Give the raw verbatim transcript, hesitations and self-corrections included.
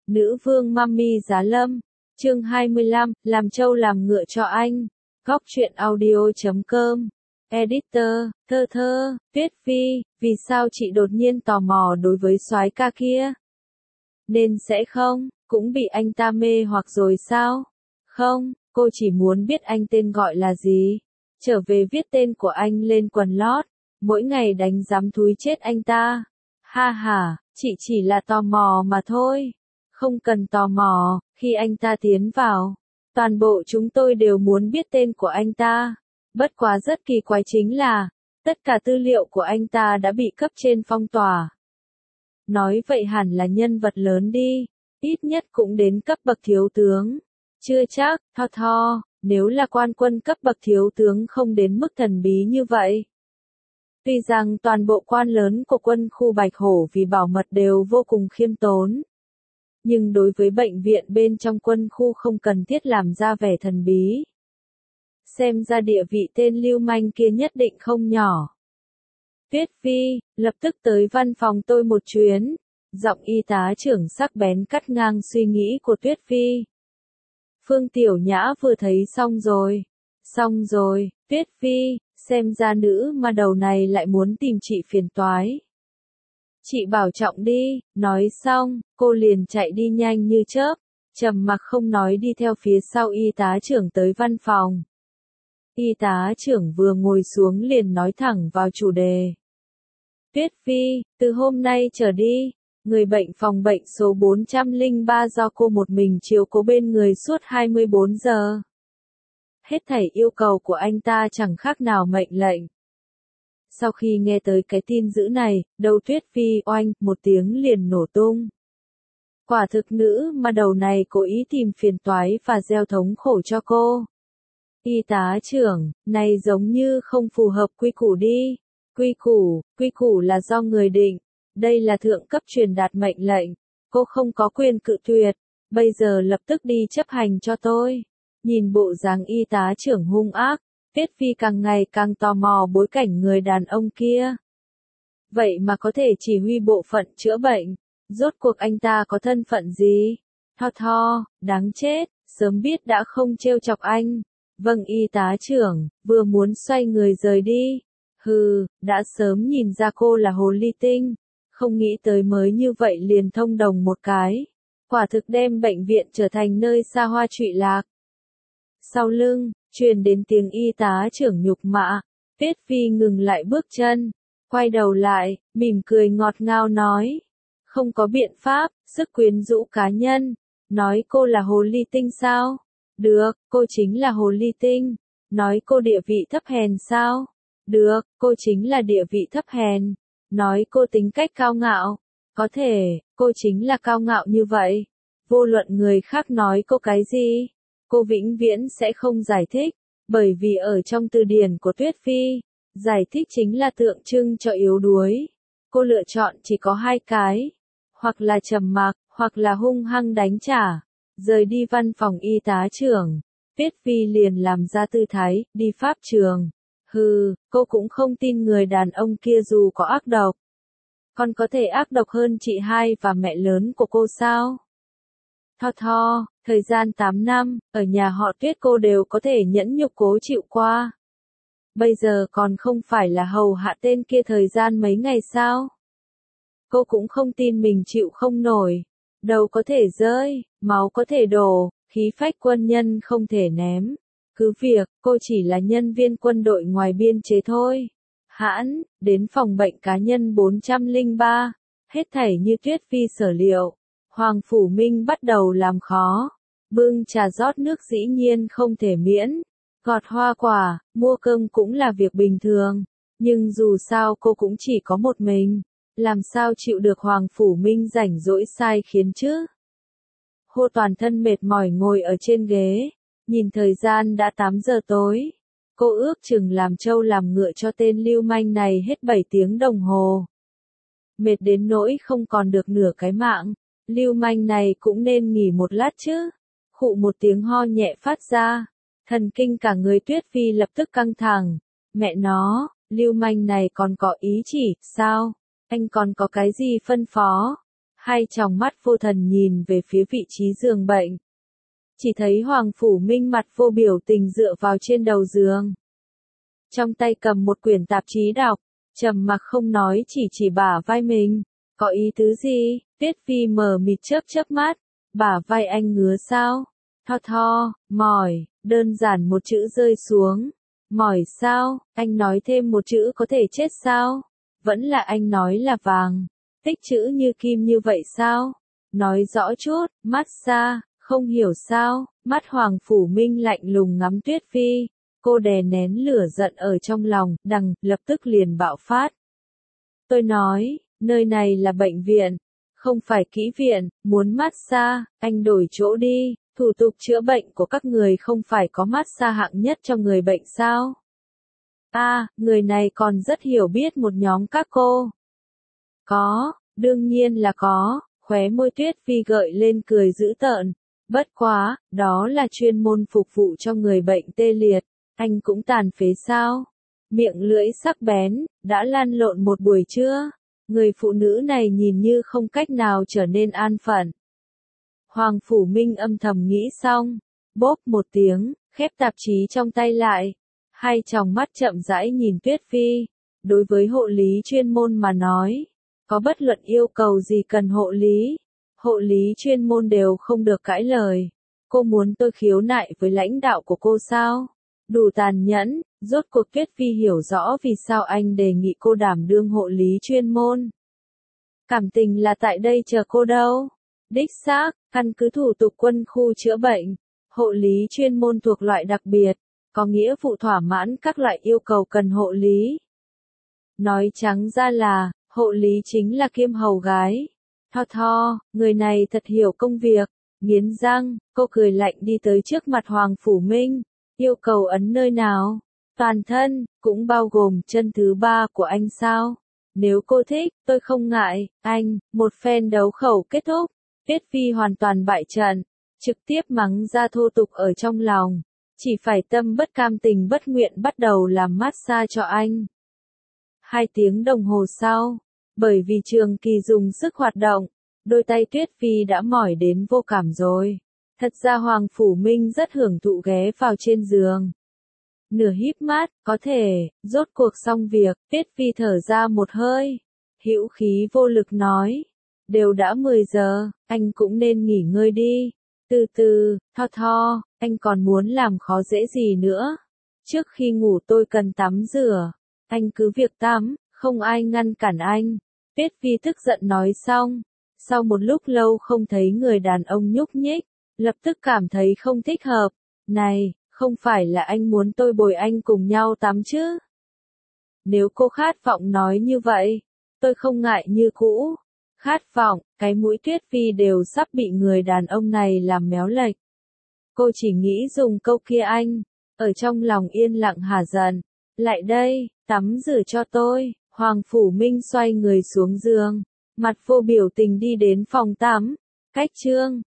Nữ vương Mami Giá Lâm, chương hai mươi lăm, làm trâu làm ngựa cho anh. Góc truyện audio chấm com. Editor, thơ thơ, Tuyết Phi, vì sao chị đột nhiên tò mò đối với soái ca kia? Nên sẽ không, cũng bị anh ta mê hoặc rồi sao? Không, cô chỉ muốn biết anh tên gọi là gì. Trở về viết tên của anh lên quần lót, mỗi ngày đánh giám thúi chết anh ta. Ha ha, chị chỉ là tò mò mà thôi. Không cần tò mò, khi anh ta tiến vào, toàn bộ chúng tôi đều muốn biết tên của anh ta. Bất quá rất kỳ quái chính là, tất cả tư liệu của anh ta đã bị cấp trên phong tỏa. Nói vậy hẳn là nhân vật lớn đi, ít nhất cũng đến cấp bậc thiếu tướng. Chưa chắc, tho tho, nếu là quan quân cấp bậc thiếu tướng không đến mức thần bí như vậy. Tuy rằng toàn bộ quan lớn của quân khu Bạch Hổ vì bảo mật đều vô cùng khiêm tốn. Nhưng đối với bệnh viện bên trong quân khu không cần thiết làm ra vẻ thần bí. Xem ra địa vị tên lưu manh kia nhất định không nhỏ. Tuyết Phi, lập tức tới văn phòng tôi một chuyến. Giọng y tá trưởng sắc bén cắt ngang suy nghĩ của Tuyết Phi. Phương Tiểu Nhã vừa thấy xong rồi. Xong rồi, Tuyết Phi, xem ra nữ mà đầu này lại muốn tìm chị phiền toái. Chị bảo trọng đi, nói xong, cô liền chạy đi nhanh như chớp, trầm mặc không nói đi theo phía sau y tá trưởng tới văn phòng. Y tá trưởng vừa ngồi xuống liền nói thẳng vào chủ đề. Tuyết Phi, từ hôm nay trở đi, người bệnh phòng bệnh số bốn trăm lẻ ba do cô một mình chiếu cố bên người suốt hai mươi bốn giờ. Hết thảy yêu cầu của anh ta chẳng khác nào mệnh lệnh. Sau khi nghe tới cái tin dữ này, đầu Tuyết Phi oanh một tiếng liền nổ tung. Quả thực nữ mà đầu này cố ý tìm phiền toái và gieo thống khổ cho cô. Y tá trưởng, này giống như không phù hợp quy củ đi. Quy củ, quy củ là do người định. Đây là thượng cấp truyền đạt mệnh lệnh. Cô không có quyền cự tuyệt. Bây giờ lập tức đi chấp hành cho tôi. Nhìn bộ dáng y tá trưởng hung ác. Tuyết Phi càng ngày càng tò mò bối cảnh người đàn ông kia. Vậy mà có thể chỉ huy bộ phận chữa bệnh. Rốt cuộc anh ta có thân phận gì? Tho tho, đáng chết, sớm biết đã không trêu chọc anh. Vâng y tá trưởng, vừa muốn xoay người rời đi. Hừ, đã sớm nhìn ra cô là hồ ly tinh. Không nghĩ tới mới như vậy liền thông đồng một cái. Quả thực đem bệnh viện trở thành nơi xa hoa trụy lạc. Sau lưng, truyền đến tiếng y tá trưởng nhục mạ. Tuyết Phi ngừng lại bước chân. Quay đầu lại, mỉm cười ngọt ngào nói. Không có biện pháp, sức quyến rũ cá nhân. Nói cô là hồ ly tinh sao? Được, cô chính là hồ ly tinh. Nói cô địa vị thấp hèn sao? Được, cô chính là địa vị thấp hèn. Nói cô tính cách cao ngạo. Có thể, cô chính là cao ngạo như vậy. Vô luận người khác nói cô cái gì, cô vĩnh viễn sẽ không giải thích. Bởi vì ở trong từ điển của Tuyết Phi, giải thích chính là tượng trưng cho yếu đuối. Cô lựa chọn chỉ có hai cái. Hoặc là trầm mặc, hoặc là hung hăng đánh trả. Rời đi văn phòng y tá trưởng, Tuyết Phi liền làm ra tư thái, đi pháp trường. Hừ, cô cũng không tin người đàn ông kia dù có ác độc. Còn có thể ác độc hơn chị hai và mẹ lớn của cô sao? Tho tho, thời gian tám năm, ở nhà họ Tuyết cô đều có thể nhẫn nhục cố chịu qua. Bây giờ còn không phải là hầu hạ tên kia thời gian mấy ngày sao? Cô cũng không tin mình chịu không nổi. Đầu có thể rơi, máu có thể đổ, khí phách quân nhân không thể ném. Cứ việc, cô chỉ là nhân viên quân đội ngoài biên chế thôi. Hãn, đến phòng bệnh cá nhân bốn trăm lẻ ba, hết thảy như Tuyết Phi sở liệu. Hoàng Phủ Minh bắt đầu làm khó. Bưng trà rót nước dĩ nhiên không thể miễn. Gọt hoa quả, mua cơm cũng là việc bình thường. Nhưng dù sao cô cũng chỉ có một mình. Làm sao chịu được Hoàng Phủ Minh rảnh rỗi sai khiến chứ? Hô toàn thân mệt mỏi ngồi ở trên ghế. Nhìn thời gian đã tám giờ tối. Cô ước chừng làm trâu làm ngựa cho tên lưu manh này hết bảy tiếng đồng hồ. Mệt đến nỗi không còn được nửa cái mạng. Lưu manh này cũng nên nghỉ một lát chứ. Khụ một tiếng ho nhẹ phát ra. Thần kinh cả người Tuyết Phi lập tức căng thẳng. Mẹ nó, lưu manh này còn có ý chỉ, sao? Anh còn có cái gì phân phó? Hai tròng mắt vô thần nhìn về phía vị trí giường bệnh. Chỉ thấy Hoàng Phủ Minh mặt vô biểu tình dựa vào trên đầu giường. Trong tay cầm một quyển tạp chí đọc, trầm mặc không nói, chỉ chỉ bả vai mình. Có ý tứ gì? Tuyết Phi mờ mịt chớp chớp mắt. Bả vai anh ngứa sao? Tho tho, mỏi, đơn giản một chữ rơi xuống. Mỏi sao? Anh nói thêm một chữ có thể chết sao? Vẫn là anh nói là vàng. Tích chữ như kim như vậy sao? Nói rõ chút, massage, không hiểu sao? Mắt Hoàng Phủ Minh lạnh lùng ngắm Tuyết Phi. Cô đè nén lửa giận ở trong lòng, đằng, lập tức liền bạo phát. Tôi nói, nơi này là bệnh viện, không phải kỹ viện, muốn massage, anh đổi chỗ đi, thủ tục chữa bệnh của các người không phải có massage hạng nhất cho người bệnh sao? A, à, người này còn rất hiểu biết một nhóm các cô. Có, đương nhiên là có, khóe môi Tuyết Phi gợi lên cười dữ tợn. Bất quá, đó là chuyên môn phục vụ cho người bệnh tê liệt, anh cũng tàn phế sao? Miệng lưỡi sắc bén, đã lăn lộn một buổi trưa. Người phụ nữ này nhìn như không cách nào trở nên an phận. Hoàng Phủ Minh âm thầm nghĩ xong, bốp một tiếng, khép tạp chí trong tay lại. Hai tròng mắt chậm rãi nhìn Tuyết Phi. Đối với hộ lý chuyên môn mà nói, có bất luận yêu cầu gì cần hộ lý, hộ lý chuyên môn đều không được cãi lời. Cô muốn tôi khiếu nại với lãnh đạo của cô sao? Đủ tàn nhẫn, rốt cuộc Tuyết Phi hiểu rõ vì sao anh đề nghị cô đảm đương hộ lý chuyên môn. Cảm tình là tại đây chờ cô đâu. Đích xác, căn cứ thủ tục quân khu chữa bệnh, hộ lý chuyên môn thuộc loại đặc biệt, có nghĩa vụ thỏa mãn các loại yêu cầu cần hộ lý. Nói trắng ra là, hộ lý chính là kiêm hầu gái. Tho tho, người này thật hiểu công việc. Nghiến răng, cô cười lạnh đi tới trước mặt Hoàng Phủ Minh. Yêu cầu ấn nơi nào? Toàn thân, cũng bao gồm chân thứ ba của anh sao? Nếu cô thích, tôi không ngại. Anh, một phen đấu khẩu kết thúc. Tuyết Phi hoàn toàn bại trận, trực tiếp mắng ra thô tục ở trong lòng. Chỉ phải tâm bất cam tình bất nguyện bắt đầu làm massage cho anh. Hai tiếng đồng hồ sau, bởi vì trường kỳ dùng sức hoạt động, đôi tay Tuyết Phi đã mỏi đến vô cảm rồi. Thật ra Hoàng Phủ Minh rất hưởng thụ ghé vào trên giường. Nửa híp mắt, có thể, rốt cuộc xong việc, Tuyết Phi thở ra một hơi. Hữu khí vô lực nói, đều đã mười giờ, anh cũng nên nghỉ ngơi đi. Từ từ, tho tho, anh còn muốn làm khó dễ gì nữa. Trước khi ngủ tôi cần tắm rửa. Anh cứ việc tắm, không ai ngăn cản anh. Tuyết Phi tức giận nói xong. Sau một lúc lâu không thấy người đàn ông nhúc nhích, lập tức cảm thấy không thích hợp. Này, không phải là anh muốn tôi bồi anh cùng nhau tắm chứ? Nếu cô khát vọng nói như vậy, tôi không ngại như cũ. Khát vọng, cái mũi Tuyết Phi đều sắp bị người đàn ông này làm méo lệch. Cô chỉ nghĩ dùng câu kia anh, ở trong lòng yên lặng hả giận. Lại đây, tắm rửa cho tôi. Hoàng Phủ Minh xoay người xuống giường, mặt vô biểu tình đi đến phòng tắm. Cách chương